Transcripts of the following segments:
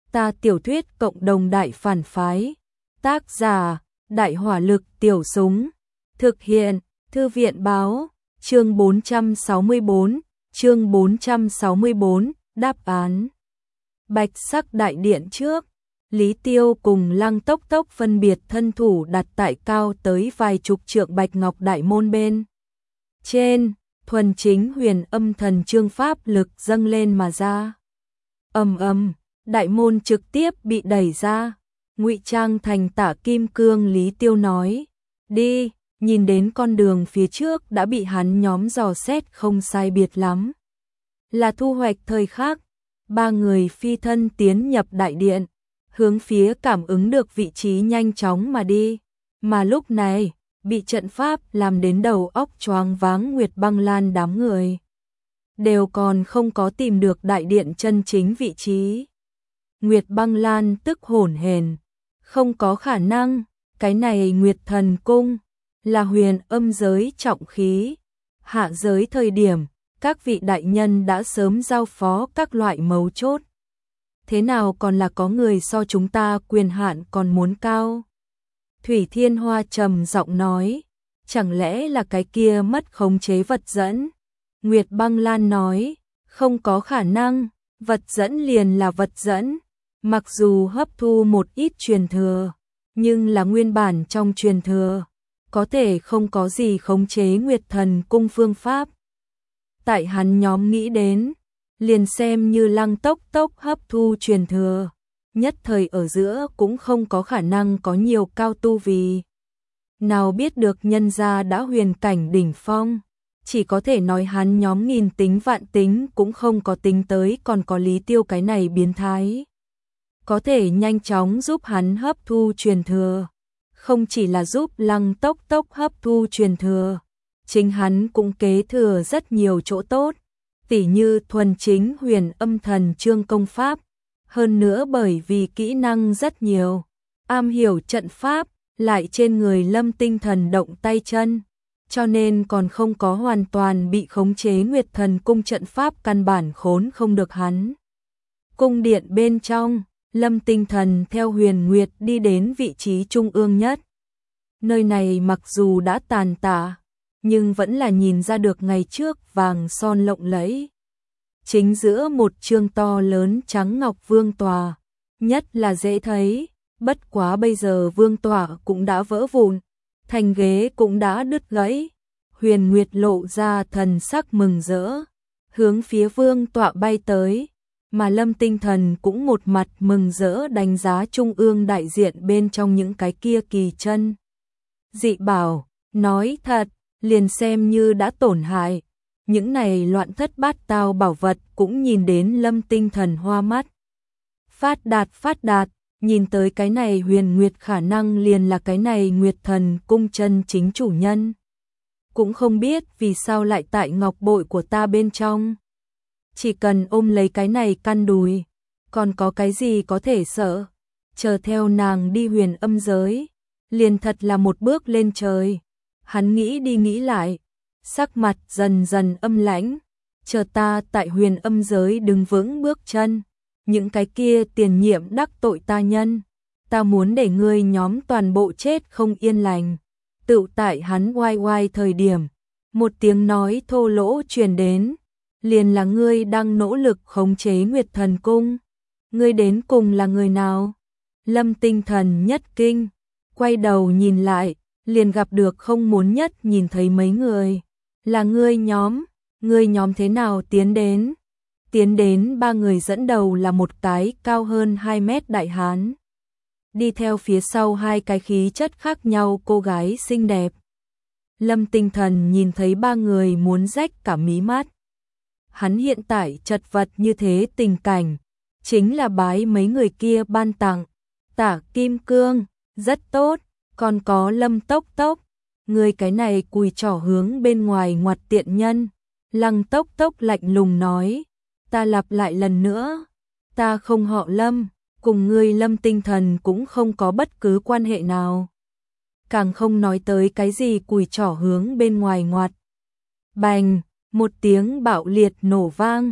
Ta tiểu thuyết cộng đồng đại phản phái. Tác giả: Đại hỏa lực tiểu súng. Thực hiện: Thư viện báo. Chương 464, đáp án. Bạch sắc đại điện trước, Lý Tiêu cùng Lăng Tốc Tốc phân biệt thân thủ đặt tại cao tới vài chục trượng bạch ngọc đại môn bên trên, thuần chính huyền âm thần chương pháp lực dâng lên mà ra. Ầm ầm, đại môn trực tiếp bị đẩy ra, ngụy trang thành Tả Kim Cương. Lý Tiêu nói: "Đi." Nhìn đến con đường phía trước đã bị hắn nhóm dò xét không sai biệt lắm. Là thu hoạch thời khắc, ba người phi thân tiến nhập đại điện, hướng phía cảm ứng được vị trí nhanh chóng mà đi. Mà lúc này, bị trận pháp làm đến đầu óc choáng váng Nguyệt Băng Lan đám người đều còn không có tìm được đại điện chân chính vị trí. Nguyệt Băng Lan tức hổn hển, không có khả năng, cái này Nguyệt Thần Cung là huyền âm giới trọng khí, hạ giới thời điểm các vị đại nhân đã sớm giao phó các loại mấu chốt. Thế nào còn là có người so chúng ta quyền hạn còn muốn cao? Thủy Thiên Hoa trầm giọng nói, chẳng lẽ là cái kia mất khống chế vật dẫn? Nguyệt Băng Lan nói, không có khả năng, vật dẫn liền là vật dẫn, mặc dù hấp thu một ít truyền thừa, nhưng là nguyên bản trong truyền thừa, có thể không có gì khống chế Nguyệt Thần Cung phương pháp. Tại hắn nhóm nghĩ đến, liền xem như Lăng Tốc Tốc hấp thu truyền thừa, nhất thời ở giữa cũng không có khả năng có nhiều cao tu vì. Nào biết được nhân gia đã huyền cảnh đỉnh phong, chỉ có thể nói hắn nhóm nghìn tính vạn tính cũng không có tính tới còn có Lý Tiêu cái này biến thái. Có thể nhanh chóng giúp hắn hấp thu truyền thừa, không chỉ là giúp Lăng Tốc Tốc hấp thu truyền thừa, chính hắn cũng kế thừa rất nhiều chỗ tốt, tỉ như thuần chính huyền âm thần chương công pháp, hơn nữa bởi vì kỹ năng rất nhiều, am hiểu trận pháp, lại trên người Lâm Tinh Thần động tay chân, cho nên còn không có hoàn toàn bị khống chế. Nguyệt Thần Cung trận pháp căn bản khốn không được hắn. Cung điện bên trong, Lâm Tinh Thần theo Huyền Nguyệt đi đến vị trí trung ương nhất. Nơi này mặc dù đã tàn tạ, nhưng vẫn là nhìn ra được ngày trước vàng son lộng lẫy. Chính giữa một chương to lớn trắng ngọc vương tòa, nhất là dễ thấy, bất quá bây giờ vương tòa cũng đã vỡ vụn, thành ghế cũng đã đứt gãy. Huyền Nguyệt lộ ra thần sắc mừng rỡ, hướng phía vương tọa bay tới, mà Lâm Tinh Thần cũng một mặt mừng rỡ đánh giá trung ương đại diện bên trong những cái kia kỳ chân dị bảo, nói thật, liền xem như đã tổn hại, những này loạn thất bát tao bảo vật cũng nhìn đến Lâm Tinh Thần hoa mắt. Phát đạt, nhìn tới cái này Huyền Nguyệt khả năng liền là cái này Nguyệt Thần Cung chân chính chủ nhân. Cũng không biết vì sao lại tại ngọc bội của ta bên trong. Chỉ cần ôm lấy cái này căn đùi, còn có cái gì có thể sợ, chờ theo nàng đi huyền âm giới, liền thật là một bước lên trời. Hắn nghĩ đi nghĩ lại, sắc mặt dần dần âm lãnh, chờ ta tại huyền âm giới đứng vững bước chân, những cái kia tiền nhiệm đắc tội ta nhân, ta muốn để ngươi nhóm toàn bộ chết không yên lành. Tự tại hắn oai oai thời điểm, một tiếng nói thô lỗ truyền đến, liền là ngươi đang nỗ lực khống chế Nguyệt Thần Cung. Ngươi đến cùng là người nào? Lâm Tinh Thần nhất kinh, quay đầu nhìn lại, liền gặp được không muốn nhất nhìn thấy mấy người. Là ngươi nhóm thế nào tiến đến? Tiến đến ba người dẫn đầu là một cái cao hơn 2 mét đại hán. Đi theo phía sau hai cái khí chất khác nhau cô gái xinh đẹp. Lâm Tinh Thần nhìn thấy ba người muốn rách cả mí mắt. Hắn hiện tại chật vật như thế tình cảnh, chính là bái mấy người kia ban tặng. Tả Kim Cương, rất tốt, còn có Lâm Tốc Tốc, người cái này cùi trỏ hướng bên ngoài ngoặt tiện nhân. Lăng Tốc Tốc lạnh lùng nói, ta lặp lại lần nữa, ta không họ Lâm, cùng ngươi Lâm Tinh Thần cũng không có bất cứ quan hệ nào. Càng không nói tới cái gì cùi trỏ hướng bên ngoài ngoặt. Bành, một tiếng bạo liệt nổ vang,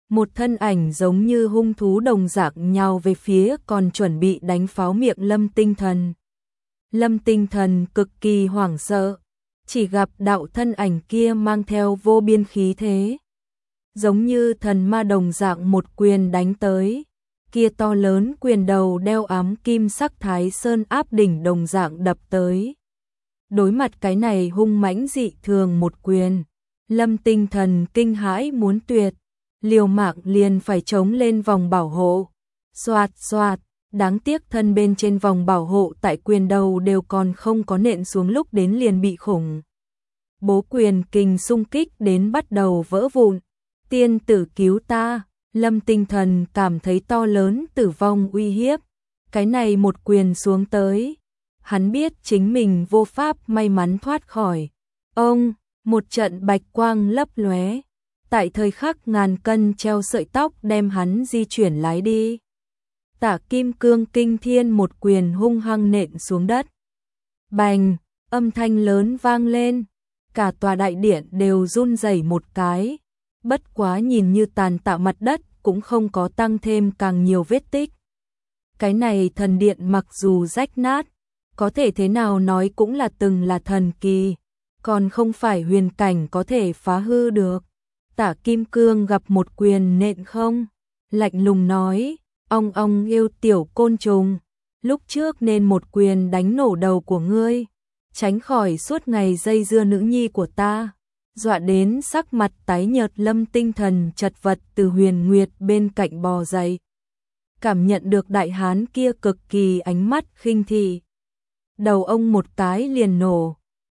một thân ảnh giống như hung thú đồng dạng nhào về phía còn chuẩn bị đánh pháo miệng Lâm Tinh Thần. Lâm Tinh Thần cực kỳ hoảng sợ, chỉ gặp đạo thân ảnh kia mang theo vô biên khí thế, giống như thần ma đồng dạng một quyền đánh tới. Kia to lớn quyền đầu đeo ám kim sắc Thái Sơn áp đỉnh đồng dạng đập tới. Đối mặt cái này hung mãnh dị thường một quyền, Lâm Tinh Thần kinh hãi muốn tuyệt, liều mạng liền phải chống lên vòng bảo hộ. Xoạt xoạt, đáng tiếc thân bên trên vòng bảo hộ tại quyền đầu đều còn không có nện xuống lúc đến liền bị khủng bố quyền kình xung kích đến bắt đầu vỡ vụn. Tiên tử cứu ta! Lâm Tinh Thần cảm thấy to lớn tử vong uy hiếp. Cái này một quyền xuống tới, hắn biết chính mình vô pháp may mắn thoát khỏi. Ông, một trận bạch quang lấp lóe, tại thời khắc ngàn cân treo sợi tóc đem hắn di chuyển lái đi. Tả kim cương kinh thiên một quyền hung hăng nện xuống đất. Bành, âm thanh lớn vang lên, cả tòa đại điện đều run rẩy một cái. Bất quá nhìn như tàn tạ mặt đất cũng không có tăng thêm càng nhiều vết tích. Cái này thần điện mặc dù rách nát, có thể thế nào nói cũng là từng là thần kỳ, còn không phải huyền cảnh có thể phá hư được. Tả kim cương gặp một quyền nện không, lạnh lùng nói, ong yêu tiểu côn trùng, lúc trước nên một quyền đánh nổ đầu của ngươi, tránh khỏi suốt ngày dây dưa nữ nhi của ta. Dọa đến sắc mặt tái nhợt Lâm Tinh Thần chật vật từ Huyền Nguyệt bên cạnh bò dậy. Cảm nhận được đại hán kia cực kỳ ánh mắt khinh thị. Đầu ông một cái liền nổ.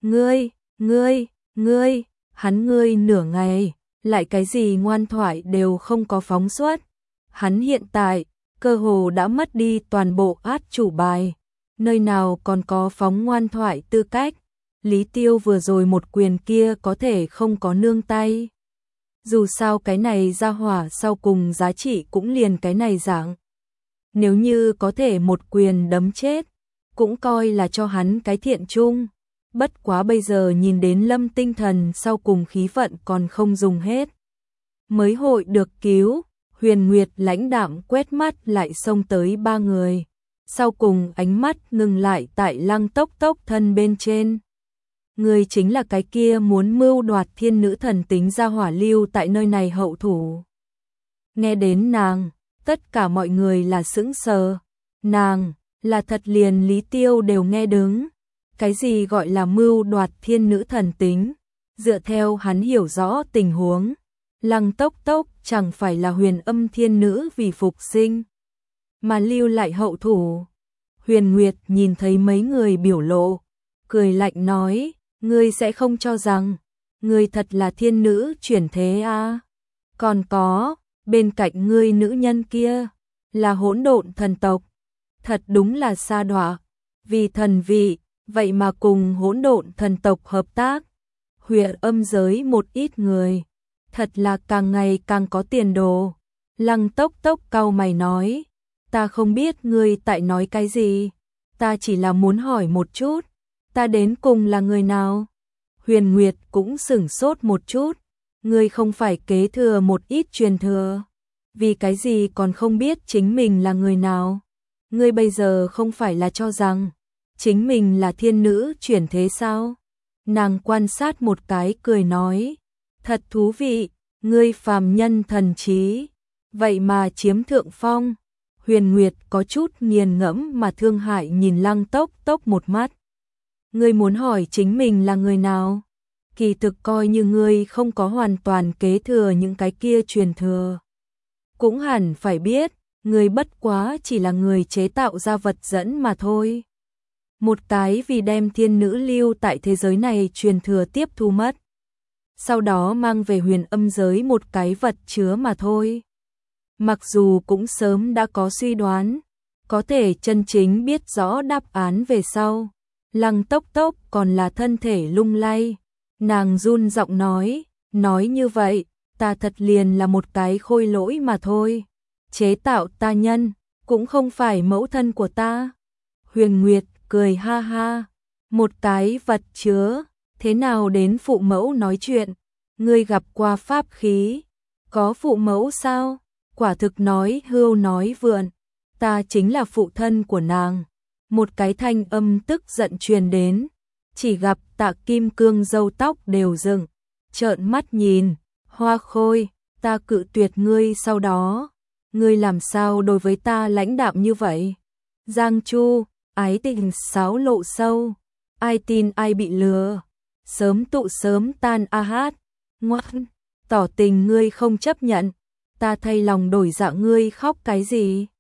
Ngươi, hắn ngươi nửa ngày, lại cái gì ngoan thoại đều không có phóng xuất. Hắn hiện tại, cơ hồ đã mất đi toàn bộ át chủ bài. Nơi nào còn có phóng ngoan thoại tư cách. Lý Tiêu vừa rồi một quyền kia có thể không có nương tay. Dù sao cái này ra hỏa sau cùng giá trị cũng liền cái này dạng. Nếu như có thể một quyền đấm chết, cũng coi là cho hắn cái thiện chung. Bất quá bây giờ nhìn đến Lâm Tinh Thần sau cùng khí vận còn không dùng hết. Mới hội được cứu, Huyền Nguyệt lãnh đạm quét mắt lại xông tới ba người. Sau cùng ánh mắt ngừng lại tại Lăng Tốc Tốc thân bên trên. Người chính là cái kia muốn mưu đoạt thiên nữ thần tính ra hỏa lưu tại nơi này hậu thủ. Nghe đến nàng, tất cả mọi người là sững sờ. Nàng, là thật liền Lý Tiêu đều nghe đứng. Cái gì gọi là mưu đoạt thiên nữ thần tính? Dựa theo hắn hiểu rõ tình huống, Lăng Tốc Tốc chẳng phải là huyền âm thiên nữ vì phục sinh, mà lưu lại hậu thủ. Huyền Nguyệt nhìn thấy mấy người biểu lộ, cười lạnh nói, ngươi sẽ không cho rằng, ngươi thật là thiên nữ chuyển thế à? Còn có, bên cạnh ngươi nữ nhân kia, là hỗn độn thần tộc. Thật đúng là sa đọa, vì thần vị, vậy mà cùng hỗn độn thần tộc hợp tác. Huyền âm giới một ít người, thật là càng ngày càng có tiền đồ. Lăng Tốc Tốc cau mày nói, ta không biết ngươi tại nói cái gì, ta chỉ là muốn hỏi một chút, ta đến cùng là người nào? Huyền Nguyệt cũng sửng sốt một chút, ngươi không phải kế thừa một ít truyền thừa, vì cái gì còn không biết chính mình là người nào? Ngươi bây giờ không phải là cho rằng chính mình là thiên nữ chuyển thế sao? Nàng quan sát một cái cười nói, thật thú vị, ngươi phàm nhân thần trí, vậy mà chiếm thượng phong. Huyền Nguyệt có chút nghiền ngẫm mà thương hại nhìn Lăng Tốc Tốc một mắt. Ngươi muốn hỏi chính mình là người nào? Kỳ thực coi như ngươi không có hoàn toàn kế thừa những cái kia truyền thừa, cũng hẳn phải biết, ngươi bất quá chỉ là người chế tạo ra vật dẫn mà thôi. Một cái vì đem thiên nữ lưu tại thế giới này truyền thừa tiếp thu mất, sau đó mang về huyền âm giới một cái vật chứa mà thôi. Mặc dù cũng sớm đã có suy đoán, có thể chân chính biết rõ đáp án về sau. Lăng Tốc Tốc còn là thân thể lung lay, nàng run giọng nói như vậy, ta thật liền là một cái khôi lỗi mà thôi. Chế tạo ta nhân, cũng không phải mẫu thân của ta. Huyền Nguyệt cười ha ha, một cái vật chứa, thế nào đến phụ mẫu nói chuyện, ngươi gặp qua pháp khí, Có phụ mẫu sao? Quả thực nói hưu nói vượn, ta chính là phụ thân của nàng. Một cái thanh âm tức giận truyền đến, chỉ gặp Tạ Kim Cương râu tóc đều dựng, trợn mắt nhìn, Hoa Khôi, ta cự tuyệt ngươi sau đó. Ngươi làm sao đối với ta lãnh đạm như vậy? Giang Chu, ái tình xáo lộ sâu, ai tin ai bị lừa, sớm tụ sớm tan a hát, ngoan, tỏ tình ngươi không chấp nhận, ta thay lòng đổi dạ ngươi khóc cái gì?